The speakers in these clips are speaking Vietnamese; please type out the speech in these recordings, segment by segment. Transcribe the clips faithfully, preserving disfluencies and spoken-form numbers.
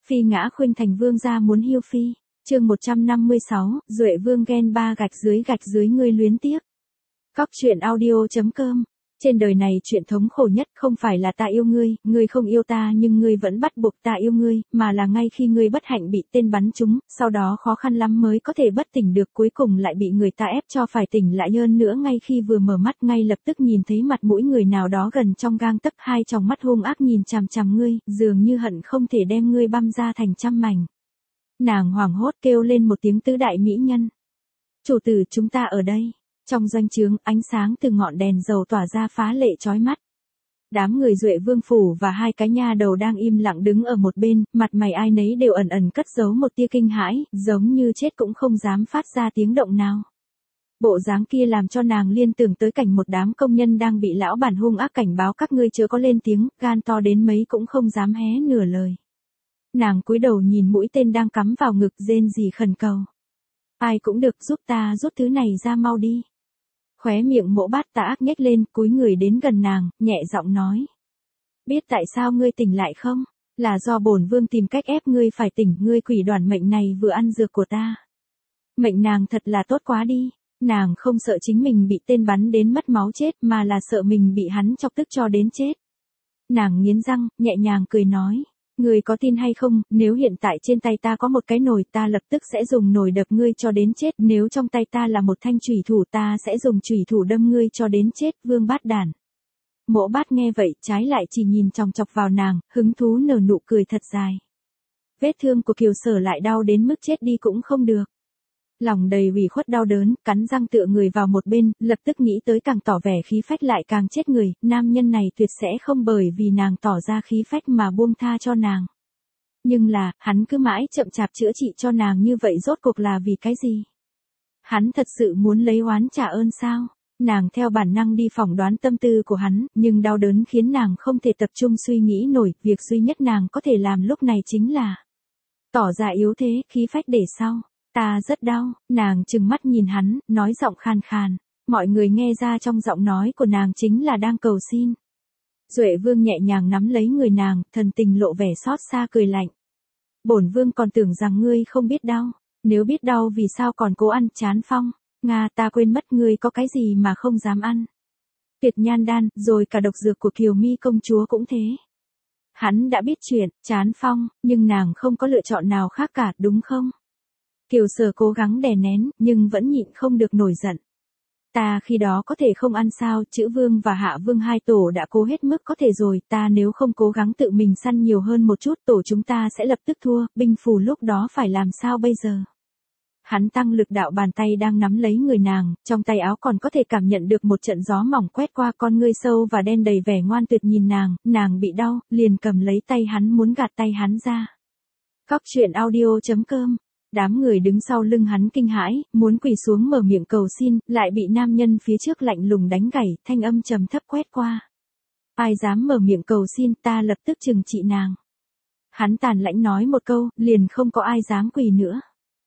Phi ngã khuynh thành vương gia muốn hiêu phi. Chương một trăm năm mươi sáu, Duệ Vương ghen ba gạch dưới gạch dưới ngươi luyến tiếc. Cóc truyện audio chấm com. Trên đời này chuyện thống khổ nhất không phải là ta yêu ngươi, ngươi không yêu ta nhưng ngươi vẫn bắt buộc ta yêu ngươi, mà là ngay khi ngươi bất hạnh bị tên bắn trúng, sau đó khó khăn lắm mới có thể bất tỉnh được, cuối cùng lại bị người ta ép cho phải tỉnh lại, hơn nữa ngay khi vừa mở mắt ngay lập tức nhìn thấy mặt mũi người nào đó gần trong gang tấc, hai tròng mắt hung ác nhìn chằm chằm ngươi, dường như hận không thể đem ngươi băm ra thành trăm mảnh. Nàng hoảng hốt kêu lên một tiếng tứ đại mỹ nhân. Chủ tử, chúng ta ở đây. Trong doanh trướng, ánh sáng từ ngọn đèn dầu tỏa ra phá lệ chói mắt. Đám người Duệ Vương phủ và hai cái nha đầu đang im lặng đứng ở một bên, mặt mày ai nấy đều ẩn ẩn cất giấu một tia kinh hãi, giống như chết cũng không dám phát ra tiếng động nào. Bộ dáng kia làm cho nàng liên tưởng tới cảnh một đám công nhân đang bị lão bản hung ác cảnh báo các ngươi chớ có lên tiếng, gan to đến mấy cũng không dám hé nửa lời. Nàng cúi đầu nhìn mũi tên đang cắm vào ngực, rên rỉ khẩn cầu. Ai cũng được, giúp ta rút thứ này ra mau đi. Khóe miệng Mộ Bát Tà ác nhếch lên, cúi người đến gần nàng, nhẹ giọng nói. Biết tại sao ngươi tỉnh lại không? Là do bổn vương tìm cách ép ngươi phải tỉnh, ngươi quỷ đoản mệnh này vừa ăn dược của ta. Mệnh nàng thật là tốt quá đi. Nàng không sợ chính mình bị tên bắn đến mất máu chết, mà là sợ mình bị hắn chọc tức cho đến chết. Nàng nghiến răng, nhẹ nhàng cười nói. Ngươi có tin hay không, nếu hiện tại trên tay ta có một cái nồi, ta lập tức sẽ dùng nồi đập ngươi cho đến chết, nếu trong tay ta là một thanh chủy thủ, ta sẽ dùng chủy thủ đâm ngươi cho đến chết, Vương Bát Đản. Mộ Bát nghe vậy, trái lại chỉ nhìn chòng chọc vào nàng, hứng thú nở nụ cười thật dài. Vết thương của Kiều Sở lại đau đến mức chết đi cũng không được. Lòng đầy ủy khuất đau đớn, cắn răng tựa người vào một bên, lập tức nghĩ tới càng tỏ vẻ khí phách lại càng chết người, nam nhân này tuyệt sẽ không bởi vì nàng tỏ ra khí phách mà buông tha cho nàng. Nhưng là, hắn cứ mãi chậm chạp chữa trị cho nàng như vậy rốt cuộc là vì cái gì? Hắn thật sự muốn lấy oán trả ơn sao? Nàng theo bản năng đi phỏng đoán tâm tư của hắn, nhưng đau đớn khiến nàng không thể tập trung suy nghĩ nổi, việc duy nhất nàng có thể làm lúc này chính là tỏ ra yếu thế, khí phách để sau. Ta rất đau, nàng trừng mắt nhìn hắn, nói giọng khan khan. Mọi người nghe ra trong giọng nói của nàng chính là đang cầu xin. Duệ Vương nhẹ nhàng nắm lấy người nàng, thần tình lộ vẻ xót xa cười lạnh. Bổn Vương còn tưởng rằng ngươi không biết đau, nếu biết đau vì sao còn cố ăn chán phong. Nga, ta quên mất ngươi có cái gì mà không dám ăn. Tuyệt nhan đan, rồi cả độc dược của Kiều Mi công chúa cũng thế. Hắn đã biết chuyện, chán phong, nhưng nàng không có lựa chọn nào khác cả, đúng không? Kiều Sở cố gắng đè nén, nhưng vẫn nhịn không được nổi giận. Ta khi đó có thể không ăn sao, Chữ Vương và Hạ Vương hai tổ đã cố hết mức có thể rồi, ta nếu không cố gắng tự mình săn nhiều hơn một chút, tổ chúng ta sẽ lập tức thua, binh phù lúc đó phải làm sao bây giờ? Hắn tăng lực đạo, bàn tay đang nắm lấy người nàng, trong tay áo còn có thể cảm nhận được một trận gió mỏng quét qua, con ngươi sâu và đen đầy vẻ ngoan tuyệt nhìn nàng, nàng bị đau, liền cầm lấy tay hắn muốn gạt tay hắn ra. Cóc truyện audio chấm com. Đám người đứng sau lưng hắn kinh hãi, muốn quỳ xuống mở miệng cầu xin, lại bị nam nhân phía trước lạnh lùng đánh gãy, thanh âm trầm thấp quét qua. Ai dám mở miệng cầu xin, ta lập tức trừng trị nàng. Hắn tàn lãnh nói một câu, liền không có ai dám quỳ nữa.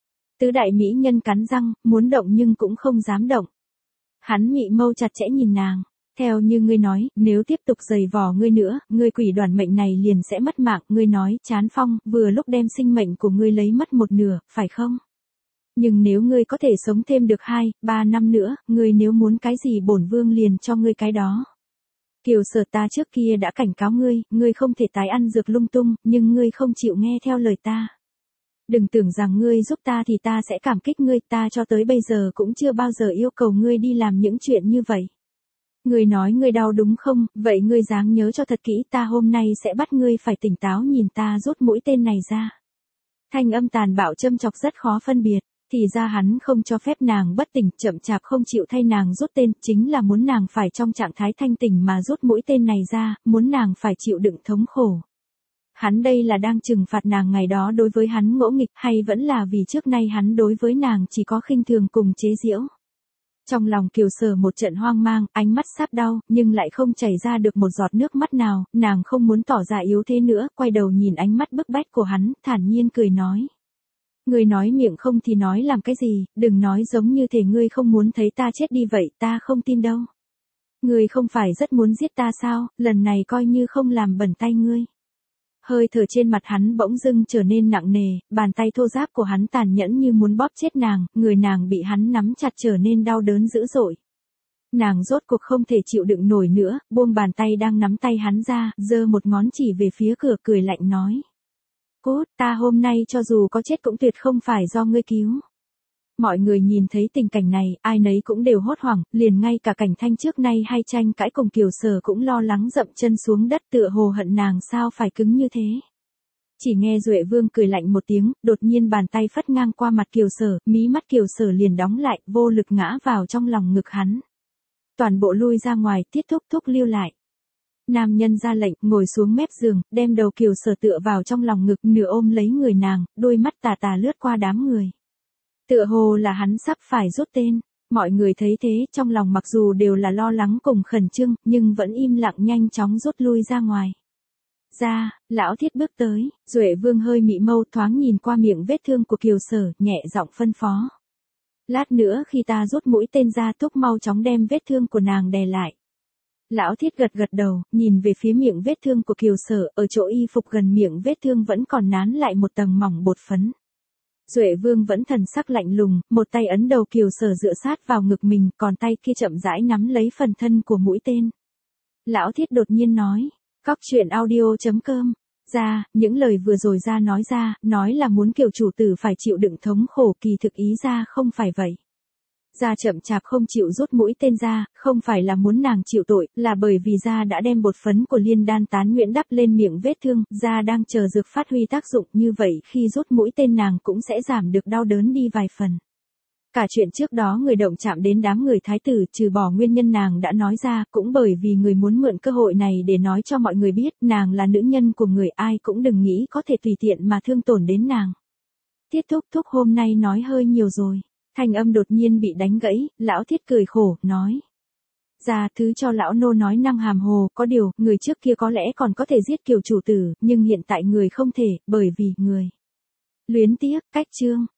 Tứ đại mỹ nhân cắn răng, muốn động nhưng cũng không dám động. Hắn mị mâu chặt chẽ nhìn nàng. Theo như ngươi nói, nếu tiếp tục giày vò ngươi nữa, ngươi quỷ đoản mệnh này liền sẽ mất mạng, ngươi nói, chán phong, vừa lúc đem sinh mệnh của ngươi lấy mất một nửa, phải không? Nhưng nếu ngươi có thể sống thêm được hai, ba năm nữa, ngươi nếu muốn cái gì bổn vương liền cho ngươi cái đó. Kiều Sở, ta trước kia đã cảnh cáo ngươi, ngươi không thể tái ăn dược lung tung, nhưng ngươi không chịu nghe theo lời ta. Đừng tưởng rằng ngươi giúp ta thì ta sẽ cảm kích ngươi, ta cho tới bây giờ cũng chưa bao giờ yêu cầu ngươi đi làm những chuyện như vậy. Ngươi nói ngươi đau đúng không, vậy ngươi dáng nhớ cho thật kỹ, ta hôm nay sẽ bắt ngươi phải tỉnh táo nhìn ta rút mũi tên này ra. Thanh âm tàn bạo châm chọc rất khó phân biệt, thì ra hắn không cho phép nàng bất tỉnh, chậm chạp không chịu thay nàng rút tên, chính là muốn nàng phải trong trạng thái thanh tỉnh mà rút mũi tên này ra, muốn nàng phải chịu đựng thống khổ. Hắn đây là đang trừng phạt nàng ngày đó đối với hắn ngỗ nghịch, hay vẫn là vì trước nay hắn đối với nàng chỉ có khinh thường cùng chế giễu. Trong lòng Kiều Sở một trận hoang mang, ánh mắt sắp đau, nhưng lại không chảy ra được một giọt nước mắt nào, nàng không muốn tỏ ra yếu thế nữa, quay đầu nhìn ánh mắt bức bách của hắn, thản nhiên cười nói. Ngươi nói miệng không thì nói làm cái gì, đừng nói giống như thể ngươi không muốn thấy ta chết đi vậy, ta không tin đâu. Ngươi không phải rất muốn giết ta sao, lần này coi như không làm bẩn tay ngươi. Hơi thở trên mặt hắn bỗng dưng trở nên nặng nề, bàn tay thô ráp của hắn tàn nhẫn như muốn bóp chết nàng, người nàng bị hắn nắm chặt trở nên đau đớn dữ dội. Nàng rốt cuộc không thể chịu đựng nổi nữa, buông bàn tay đang nắm tay hắn ra, giơ một ngón chỉ về phía cửa cười lạnh nói. Cút, ta hôm nay cho dù có chết cũng tuyệt không phải do ngươi cứu. Mọi người nhìn thấy tình cảnh này, ai nấy cũng đều hốt hoảng, liền ngay cả Cảnh Thanh trước nay hay tranh cãi cùng Kiều Sở cũng lo lắng dậm chân xuống đất tựa hồ hận nàng sao phải cứng như thế. Chỉ nghe Duệ Vương cười lạnh một tiếng, đột nhiên bàn tay phất ngang qua mặt Kiều Sở, mí mắt Kiều Sở liền đóng lại, vô lực ngã vào trong lòng ngực hắn. Toàn bộ lui ra ngoài, Tiết Thúc Thúc lưu lại. Nam nhân ra lệnh, ngồi xuống mép giường, đem đầu Kiều Sở tựa vào trong lòng ngực, nửa ôm lấy người nàng, đôi mắt tà tà lướt qua đám người. Tựa hồ là hắn sắp phải rút tên, mọi người thấy thế trong lòng mặc dù đều là lo lắng cùng khẩn trương, nhưng vẫn im lặng nhanh chóng rút lui ra ngoài. Ra, lão Thiết bước tới, Duệ Vương hơi mị mâu thoáng nhìn qua miệng vết thương của Kiều Sở, nhẹ giọng phân phó. Lát nữa khi ta rút mũi tên ra Thúc mau chóng đem vết thương của nàng đè lại. Lão Thiết gật gật đầu, nhìn về phía miệng vết thương của Kiều Sở, ở chỗ y phục gần miệng vết thương vẫn còn nán lại một tầng mỏng bột phấn. Duệ Vương vẫn thần sắc lạnh lùng, một tay ấn đầu Kiều Sở dựa sát vào ngực mình, còn tay kia chậm rãi nắm lấy phần thân của mũi tên. Lão Thiết đột nhiên nói, cóc truyện audio chấm com, ra, những lời vừa rồi ra nói ra, nói là muốn Kiều chủ tử phải chịu đựng thống khổ, kỳ thực ý ra không phải vậy. Gia chậm chạp không chịu rút mũi tên ra, không phải là muốn nàng chịu tội, là bởi vì Gia đã đem bột phấn của liên đan tán nhuyễn đắp lên miệng vết thương, Gia đang chờ dược phát huy tác dụng, như vậy khi rút mũi tên nàng cũng sẽ giảm được đau đớn đi vài phần. Cả chuyện trước đó người động chạm đến đám người thái tử, trừ bỏ nguyên nhân nàng đã nói ra, cũng bởi vì người muốn mượn cơ hội này để nói cho mọi người biết, nàng là nữ nhân của người, ai cũng đừng nghĩ có thể tùy tiện mà thương tổn đến nàng. Tiết Thúc Thúc hôm nay nói hơi nhiều rồi. Thanh âm đột nhiên bị đánh gãy, lão Thiết cười khổ, nói. Ra thứ cho lão nô nói năng hàm hồ, có điều, người trước kia có lẽ còn có thể giết Kiều chủ tử, nhưng hiện tại người không thể, bởi vì người luyến tiếc, cách chương.